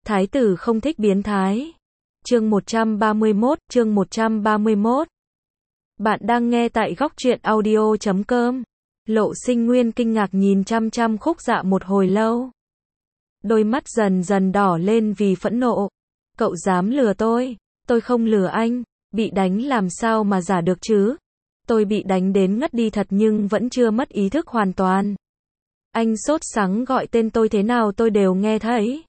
Thái tử không thích biến thái. Chương 131. Bạn đang nghe tại góc truyện audio.com. Lộ Sinh Nguyên kinh ngạc nhìn chăm chăm Khúc Dạ một hồi lâu. Đôi mắt dần dần đỏ lên vì phẫn nộ. Cậu dám lừa tôi không lừa anh, bị đánh làm sao mà giả được chứ? Tôi bị đánh đến ngất đi thật nhưng vẫn chưa mất ý thức hoàn toàn. Anh sốt sắng gọi tên tôi thế nào tôi đều nghe thấy.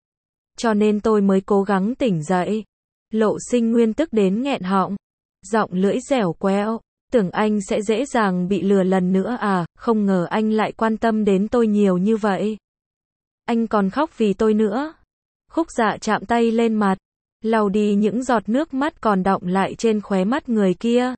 Cho nên tôi mới cố gắng tỉnh dậy. Lộ Sinh Nguyên tức đến nghẹn họng. Giọng lưỡi dẻo quẹo. Tưởng anh sẽ dễ dàng bị lừa lần nữa à, không ngờ anh lại quan tâm đến tôi nhiều như vậy. Anh còn khóc vì tôi nữa. Khúc Dạ chạm tay lên mặt, lau đi những giọt nước mắt còn đọng lại trên khóe mắt người kia.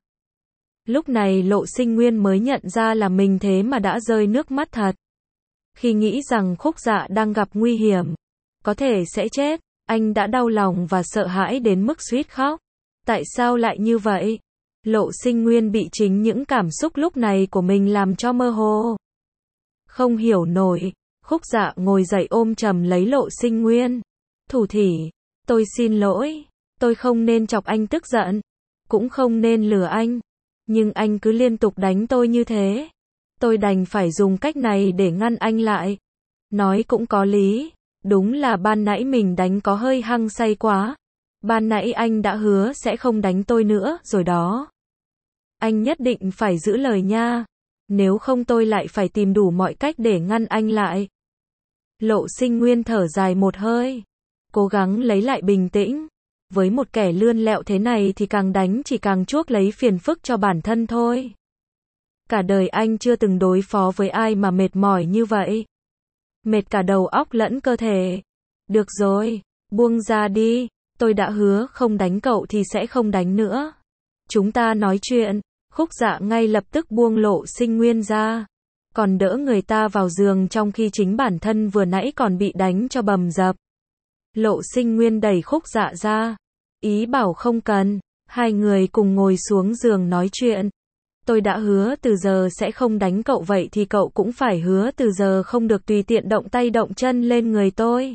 Lúc này Lộ Sinh Nguyên mới nhận ra là mình thế mà đã rơi nước mắt thật. Khi nghĩ rằng Khúc Dạ đang gặp nguy hiểm, có thể sẽ chết, anh đã đau lòng và sợ hãi đến mức suýt khóc. Tại sao lại như vậy? Lộ Sinh Nguyên bị chính những cảm xúc lúc này của mình làm cho mơ hồ. Không hiểu nổi, Khúc Dạ ngồi dậy ôm chầm lấy Lộ Sinh Nguyên. Thủ thỉ, tôi xin lỗi, tôi không nên chọc anh tức giận, cũng không nên lừa anh. Nhưng anh cứ liên tục đánh tôi như thế. Tôi đành phải dùng cách này để ngăn anh lại. Nói cũng có lý, đúng là ban nãy mình đánh có hơi hăng say quá. Ban nãy anh đã hứa sẽ không đánh tôi nữa rồi đó. Anh nhất định phải giữ lời nha. Nếu không tôi lại phải tìm đủ mọi cách để ngăn anh lại. Lộ Sinh Nguyên thở dài một hơi, cố gắng lấy lại bình tĩnh. Với một kẻ lươn lẹo thế này thì càng đánh chỉ càng chuốc lấy phiền phức cho bản thân thôi. Cả đời anh chưa từng đối phó với ai mà mệt mỏi như vậy. Mệt cả đầu óc lẫn cơ thể. Được rồi, buông ra đi. Tôi đã hứa không đánh cậu thì sẽ không đánh nữa. Chúng ta nói chuyện. Khúc Dạ ngay lập tức buông Lộ Sinh Nguyên ra. Còn đỡ người ta vào giường trong khi chính bản thân vừa nãy còn bị đánh cho bầm dập. Lộ Sinh Nguyên đẩy Khúc Dạ ra. Ý bảo không cần. Hai người cùng ngồi xuống giường nói chuyện. Tôi đã hứa từ giờ sẽ không đánh cậu, vậy thì cậu cũng phải hứa từ giờ không được tùy tiện động tay động chân lên người tôi.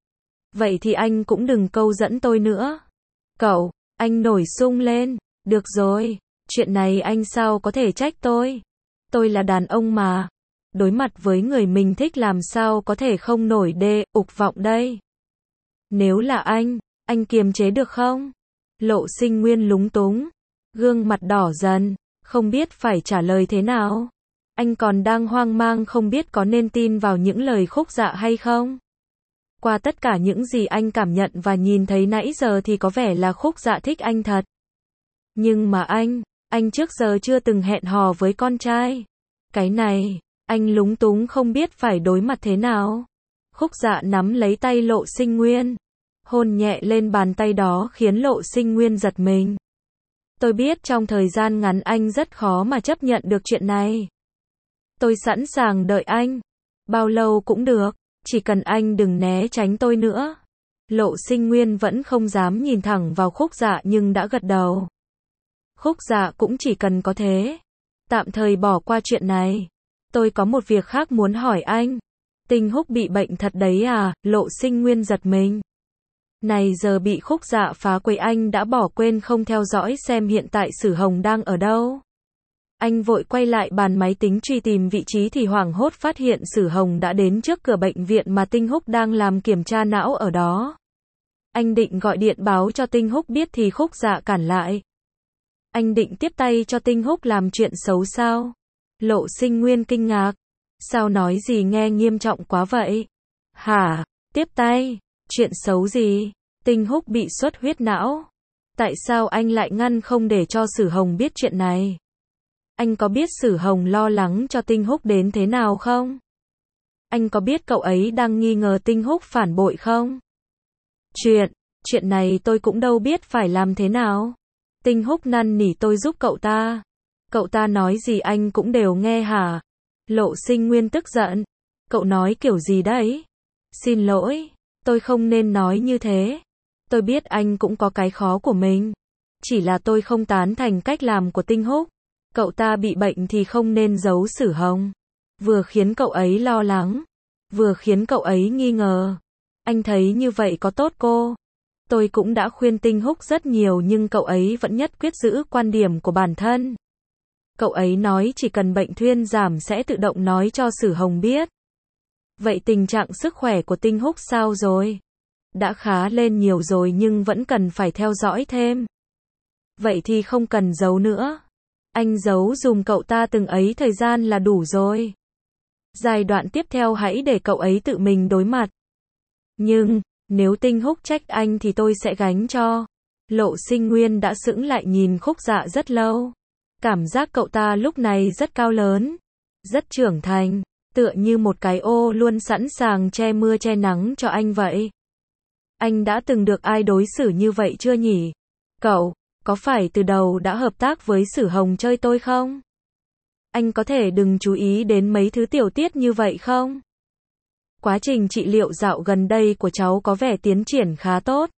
Vậy thì anh cũng đừng câu dẫn tôi nữa. Cậu, anh nổi sung lên. Được rồi, chuyện này anh sao có thể trách tôi. Tôi là đàn ông mà. Đối mặt với người mình thích làm sao có thể không nổi ục vọng đây. Nếu là anh kiềm chế được không? Lộ Sinh Nguyên lúng túng, gương mặt đỏ dần, không biết phải trả lời thế nào. Anh còn đang hoang mang không biết có nên tin vào những lời Khúc Dạ hay không. Qua tất cả những gì anh cảm nhận và nhìn thấy nãy giờ thì có vẻ là Khúc Dạ thích anh thật. Nhưng mà anh trước giờ chưa từng hẹn hò với con trai. Cái này, anh lúng túng không biết phải đối mặt thế nào. Khúc Dạ nắm lấy tay Lộ Sinh Nguyên, hôn nhẹ lên bàn tay đó khiến Lộ Sinh Nguyên giật mình. Tôi biết trong thời gian ngắn anh rất khó mà chấp nhận được chuyện này. Tôi sẵn sàng đợi anh. Bao lâu cũng được, chỉ cần anh đừng né tránh tôi nữa. Lộ Sinh Nguyên vẫn không dám nhìn thẳng vào Khúc Dạ nhưng đã gật đầu. Khúc Dạ cũng chỉ cần có thế. Tạm thời bỏ qua chuyện này. Tôi có một việc khác muốn hỏi anh. Tinh Húc bị bệnh thật đấy à? Lộ Sinh Nguyên giật mình. Này giờ bị Khúc Dạ phá quấy anh đã bỏ quên không theo dõi xem hiện tại Sử Hồng đang ở đâu. Anh vội quay lại bàn máy tính truy tìm vị trí thì hoảng hốt phát hiện Sử Hồng đã đến trước cửa bệnh viện mà Tinh Húc đang làm kiểm tra não ở đó. Anh định gọi điện báo cho Tinh Húc biết thì Khúc Dạ cản lại. Anh định tiếp tay cho Tinh Húc làm chuyện xấu sao? Lộ Sinh Nguyên kinh ngạc. Sao nói gì nghe nghiêm trọng quá vậy? Hả? Tiếp tay? Chuyện xấu gì? Tinh Húc bị xuất huyết não. Tại sao anh lại ngăn không để cho Sử Hồng biết chuyện này? Anh có biết Sử Hồng lo lắng cho Tinh Húc đến thế nào không? Anh có biết cậu ấy đang nghi ngờ Tinh Húc phản bội không? Chuyện này tôi cũng đâu biết phải làm thế nào. Tinh Húc năn nỉ tôi giúp cậu ta. Cậu ta nói gì anh cũng đều nghe hả? Lộ Sinh Nguyên tức giận. Cậu nói kiểu gì đấy? Xin lỗi, tôi không nên nói như thế. Tôi biết anh cũng có cái khó của mình. Chỉ là tôi không tán thành cách làm của Tinh Húc. Cậu ta bị bệnh thì không nên giấu Sử Hồng. Vừa khiến cậu ấy lo lắng, vừa khiến cậu ấy nghi ngờ. Anh thấy như vậy có tốt cô? Tôi cũng đã khuyên Tinh Húc rất nhiều nhưng cậu ấy vẫn nhất quyết giữ quan điểm của bản thân. Cậu ấy nói chỉ cần bệnh thuyên giảm sẽ tự động nói cho Sử Hồng biết. Vậy tình trạng sức khỏe của Tinh Húc sao rồi? Đã khá lên nhiều rồi nhưng vẫn cần phải theo dõi thêm. Vậy thì không cần giấu nữa. Anh giấu dùm cậu ta từng ấy thời gian là đủ rồi. Giai đoạn tiếp theo hãy để cậu ấy tự mình đối mặt. Nhưng, nếu Tinh Húc trách anh thì tôi sẽ gánh cho. Lộ Sinh Nguyên đã sững lại nhìn Khúc Dạ rất lâu. Cảm giác cậu ta lúc này rất cao lớn, rất trưởng thành, tựa như một cái ô luôn sẵn sàng che mưa che nắng cho anh vậy. Anh đã từng được ai đối xử như vậy chưa nhỉ? Cậu, có phải từ đầu đã hợp tác với Sử Hồng chơi tôi không? Anh có thể đừng chú ý đến mấy thứ tiểu tiết như vậy không? Quá trình trị liệu dạo gần đây của cháu có vẻ tiến triển khá tốt.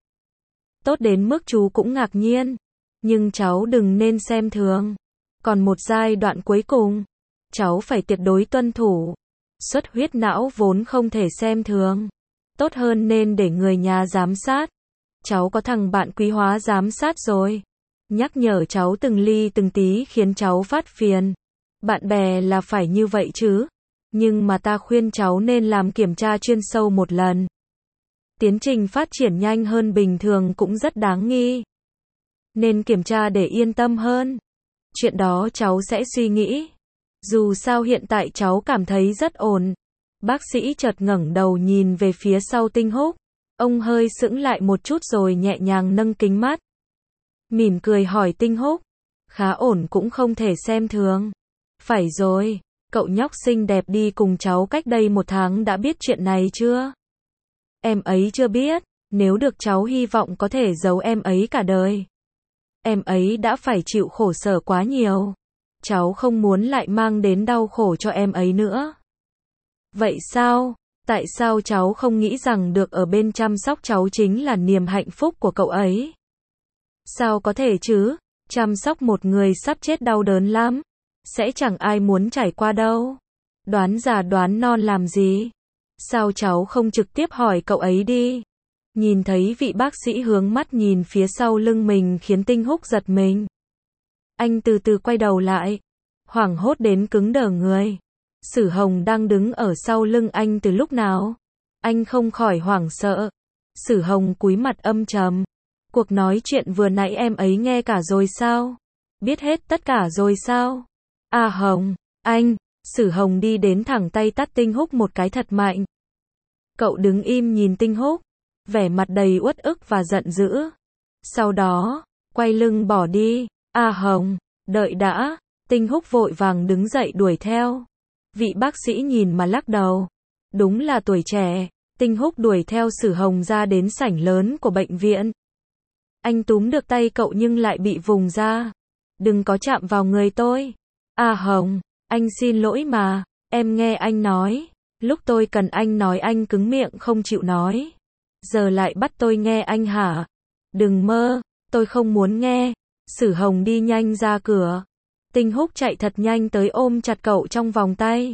Tốt đến mức chú cũng ngạc nhiên. Nhưng cháu đừng nên xem thường. Còn một giai đoạn cuối cùng, cháu phải tuyệt đối tuân thủ. Xuất huyết não vốn không thể xem thường. Tốt hơn nên để người nhà giám sát. Cháu có thằng bạn Quý Hóa giám sát rồi. Nhắc nhở cháu từng ly từng tí khiến cháu phát phiền. Bạn bè là phải như vậy chứ. Nhưng mà ta khuyên cháu nên làm kiểm tra chuyên sâu một lần. Tiến trình phát triển nhanh hơn bình thường cũng rất đáng nghi. Nên kiểm tra để yên tâm hơn. Chuyện đó cháu sẽ suy nghĩ. Dù sao hiện tại cháu cảm thấy rất ổn. Bác sĩ chợt ngẩng đầu nhìn về phía sau Tinh Húc. Ông hơi sững lại một chút rồi nhẹ nhàng nâng kính mắt. Mỉm cười hỏi Tinh Húc. Khá ổn cũng không thể xem thường. Phải rồi, cậu nhóc xinh đẹp đi cùng cháu cách đây 1 tháng đã biết chuyện này chưa? Em ấy chưa biết, nếu được cháu hy vọng có thể giấu em ấy cả đời. Em ấy đã phải chịu khổ sở quá nhiều. Cháu không muốn lại mang đến đau khổ cho em ấy nữa. Vậy sao? Tại sao cháu không nghĩ rằng được ở bên chăm sóc cháu chính là niềm hạnh phúc của cậu ấy? Sao có thể chứ? Chăm sóc một người sắp chết đau đớn lắm. Sẽ chẳng ai muốn trải qua đâu. Đoán già đoán non làm gì? Sao cháu không trực tiếp hỏi cậu ấy đi? Nhìn thấy vị bác sĩ hướng mắt nhìn phía sau lưng mình khiến Tinh Húc giật mình. Anh từ từ quay đầu lại. Hoảng hốt đến cứng đờ người. Sử Hồng đang đứng ở sau lưng anh từ lúc nào? Anh không khỏi hoảng sợ. Sử Hồng cúi mặt âm trầm. Cuộc nói chuyện vừa nãy em ấy nghe cả rồi sao? Biết hết tất cả rồi sao? À Hồng, anh. Sử Hồng đi đến thẳng tay tát Tinh Húc một cái thật mạnh. Cậu đứng im nhìn Tinh Húc, vẻ mặt đầy uất ức và giận dữ. Sau đó, quay lưng bỏ đi. À Hồng, đợi đã. Tinh Húc vội vàng đứng dậy đuổi theo. Vị bác sĩ nhìn mà lắc đầu. Đúng là tuổi trẻ. Tinh Húc đuổi theo Sử Hồng ra đến sảnh lớn của bệnh viện. Anh túm được tay cậu nhưng lại bị vùng ra. Đừng có chạm vào người tôi. À Hồng, anh xin lỗi mà. Em nghe anh nói. Lúc tôi cần anh nói anh cứng miệng không chịu nói. Giờ lại bắt tôi nghe anh hả? Đừng mơ, tôi không muốn nghe. Sử Hồng đi nhanh ra cửa. Tinh Húc chạy thật nhanh tới ôm chặt cậu trong vòng tay.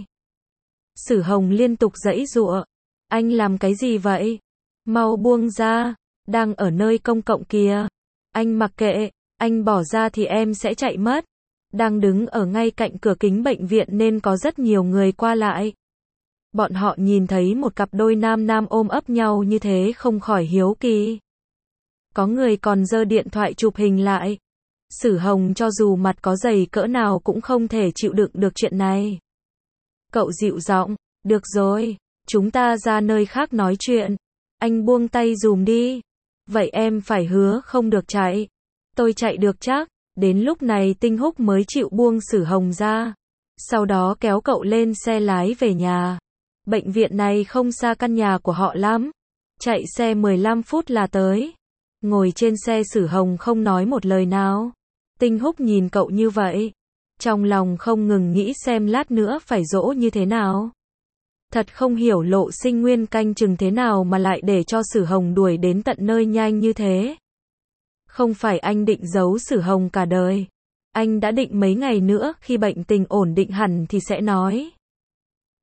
Sử Hồng liên tục giãy giụa. Anh làm cái gì vậy? Mau buông ra, đang ở nơi công cộng kìa. Anh mặc kệ, anh bỏ ra thì em sẽ chạy mất. Đang đứng ở ngay cạnh cửa kính bệnh viện nên có rất nhiều người qua lại. Bọn họ nhìn thấy một cặp đôi nam nam ôm ấp nhau như thế không khỏi hiếu kỳ. Có người còn giơ điện thoại chụp hình lại. Sử Hồng cho dù mặt có dày cỡ nào cũng không thể chịu đựng được chuyện này. Cậu dịu giọng, được rồi, chúng ta ra nơi khác nói chuyện. Anh buông tay dùm đi. Vậy em phải hứa không được chạy. Tôi chạy được chắc. Đến lúc này Tinh Húc mới chịu buông Sử Hồng ra. Sau đó kéo cậu lên xe lái về nhà. Bệnh viện này không xa căn nhà của họ lắm. Chạy xe 15 phút là tới. Ngồi trên xe Sử Hồng không nói một lời nào. Tinh Húc nhìn cậu như vậy. Trong lòng không ngừng nghĩ xem lát nữa phải dỗ như thế nào. Thật không hiểu Lộ Sinh Nguyên canh chừng thế nào mà lại để cho Sử Hồng đuổi đến tận nơi nhanh như thế. Không phải anh định giấu Sử Hồng cả đời. Anh đã định mấy ngày nữa khi bệnh tình ổn định hẳn thì sẽ nói.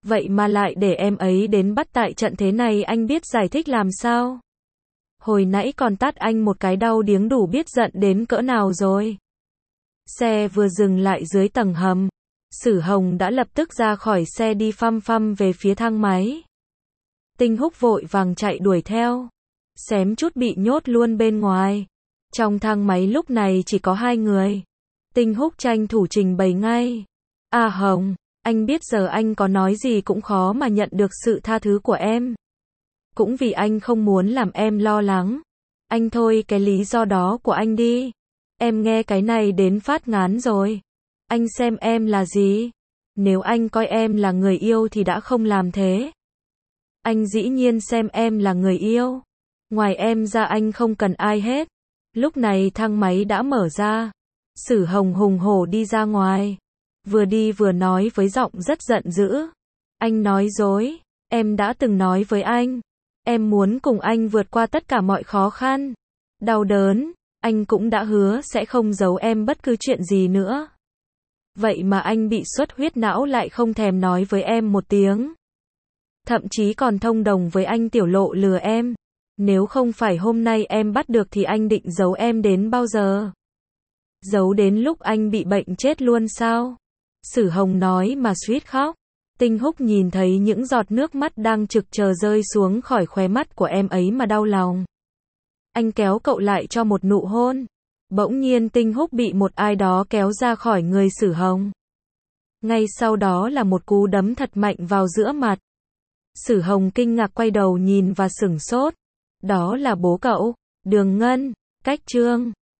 Vậy mà lại để em ấy đến bắt tại trận thế này, anh biết giải thích làm sao? Hồi nãy còn tát anh một cái đau điếng đủ biết giận đến cỡ nào rồi. Xe vừa dừng lại dưới tầng hầm, Sử Hồng đã lập tức ra khỏi xe đi phăm phăm về phía thang máy. Tinh Húc vội vàng chạy đuổi theo, xém chút bị nhốt luôn bên ngoài. Trong thang máy lúc này chỉ có 2 người. Tinh Húc tranh thủ trình bày ngay. À Hồng, anh biết giờ anh có nói gì cũng khó mà nhận được sự tha thứ của em. Cũng vì anh không muốn làm em lo lắng. Anh thôi cái lý do đó của anh đi. Em nghe cái này đến phát ngán rồi. Anh xem em là gì? Nếu anh coi em là người yêu thì đã không làm thế. Anh dĩ nhiên xem em là người yêu. Ngoài em ra anh không cần ai hết. Lúc này thang máy đã mở ra. Sử Hồng hùng hổ đi ra ngoài. Vừa đi vừa nói với giọng rất giận dữ. Anh nói dối. Em đã từng nói với anh. Em muốn cùng anh vượt qua tất cả mọi khó khăn. Đau đớn. Anh cũng đã hứa sẽ không giấu em bất cứ chuyện gì nữa. Vậy mà anh bị xuất huyết não lại không thèm nói với em một tiếng. Thậm chí còn thông đồng với anh tiểu lộ lừa em. Nếu không phải hôm nay em bắt được thì anh định giấu em đến bao giờ? Giấu đến lúc anh bị bệnh chết luôn sao? Sử Hồng nói mà suýt khóc. Tinh Húc nhìn thấy những giọt nước mắt đang trực chờ rơi xuống khỏi khóe mắt của em ấy mà đau lòng. Anh kéo cậu lại cho một nụ hôn. Bỗng nhiên Tinh Húc bị một ai đó kéo ra khỏi người Sử Hồng. Ngay sau đó là một cú đấm thật mạnh vào giữa mặt. Sử Hồng kinh ngạc quay đầu nhìn và sửng sốt. Đó là bố cậu, Đường Ngân, Cách Trương.